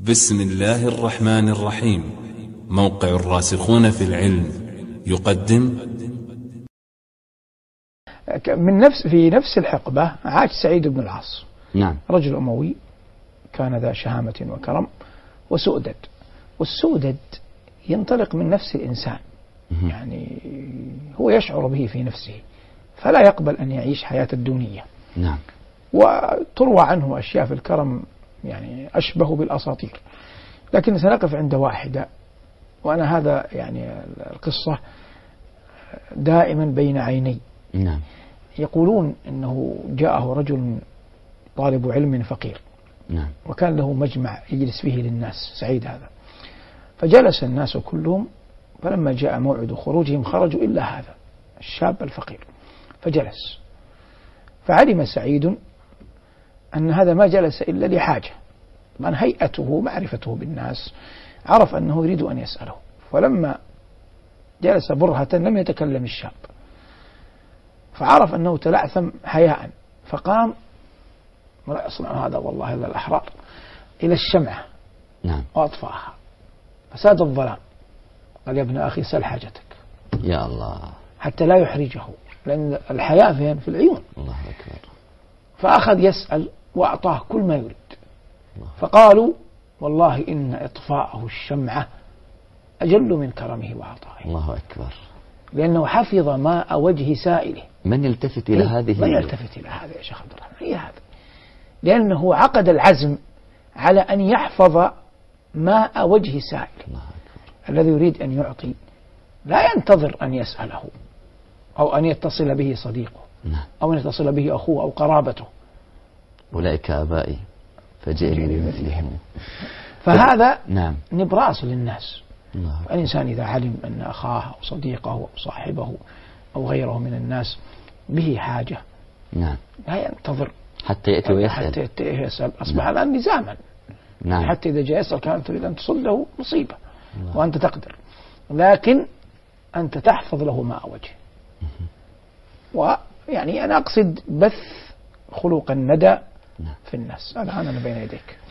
بسم الله الرحمن الرحيم. موقع الراسخون في العلم يقدم في نفس الحقبة عاش سعيد بن العاص. نعم. رجل أموي كان ذا شهامة وكرم وسؤدد، والسؤدد ينطلق من نفس الإنسان، يعني هو يشعر به في نفسه فلا يقبل أن يعيش حياة الدنيا. نعم. وتروى عنه أشياء في الكرم يعني أشبه بالأساطير، لكن سنقف عند واحدة، وأنا هذا يعني القصة دائما بين عيني. نعم. يقولون أنه جاءه رجل طالب علم فقير، نعم. وكان له مجمع يجلس فيه للناس، سعيد هذا، فجلس الناس كلهم، فلما جاء موعد خروجهم خرجوا إلا هذا الشاب الفقير، فجلس، فعلم سعيد أن هذا ما جلس إلا لحاجة، من هيئته معرفته بالناس، عرف أنه يريد أن يسأله، فلما جلس برهة لم يتكلم الشاب، فعرف أنه تلعثم حياء، فقام ولا يصنع هذا والله إلا الأحرار إلى الشمعة. نعم. وأطفأها فساد الظلام، قال يا ابن أخي سل حاجتك يا الله، حتى لا يحرجه، لأن الحياء فين؟ في العيون. الله أكبر. فأخذ يسأل وأعطاه كل ما يريد، فقالوا والله إن إطفاءه الشمعة أجل من كرمه وعطائه. الله أكبر. لأنه حفظ ماء وجه سائله. من يلتفت إلى هذه؟ من يلتفت إلى هذا يا شيخ عبد الرحمن؟ هي هذا، لأنه عقد العزم على أن يحفظ ماء وجه سائله. الله أكبر. الذي يريد أن يعطي لا ينتظر أن يسأله أو أن يتصل به صديقه. نعم. أو أن يتصل به أخوه أو قرابته. أولئك آبائي فجئني بمثلهم. فهذا نعم. نبراس للناس. الله. الإنسان إذا علم أن أخاه أو صديقه أو صاحبه أو غيره من الناس به حاجة، نعم، لا ينتظر حتى يأتي ويسأل. حتى يأتي يسأل. أصبح الآن نزاما. نعم. حتى إذا جاء يسأل كانت تريد أن تصده مصيبة. وأنت تقدر، لكن أنت تحفظ له ماء وجه. ويعني أنا أقصد بث خلق الندى في الناس. الآن أنا بين يديك.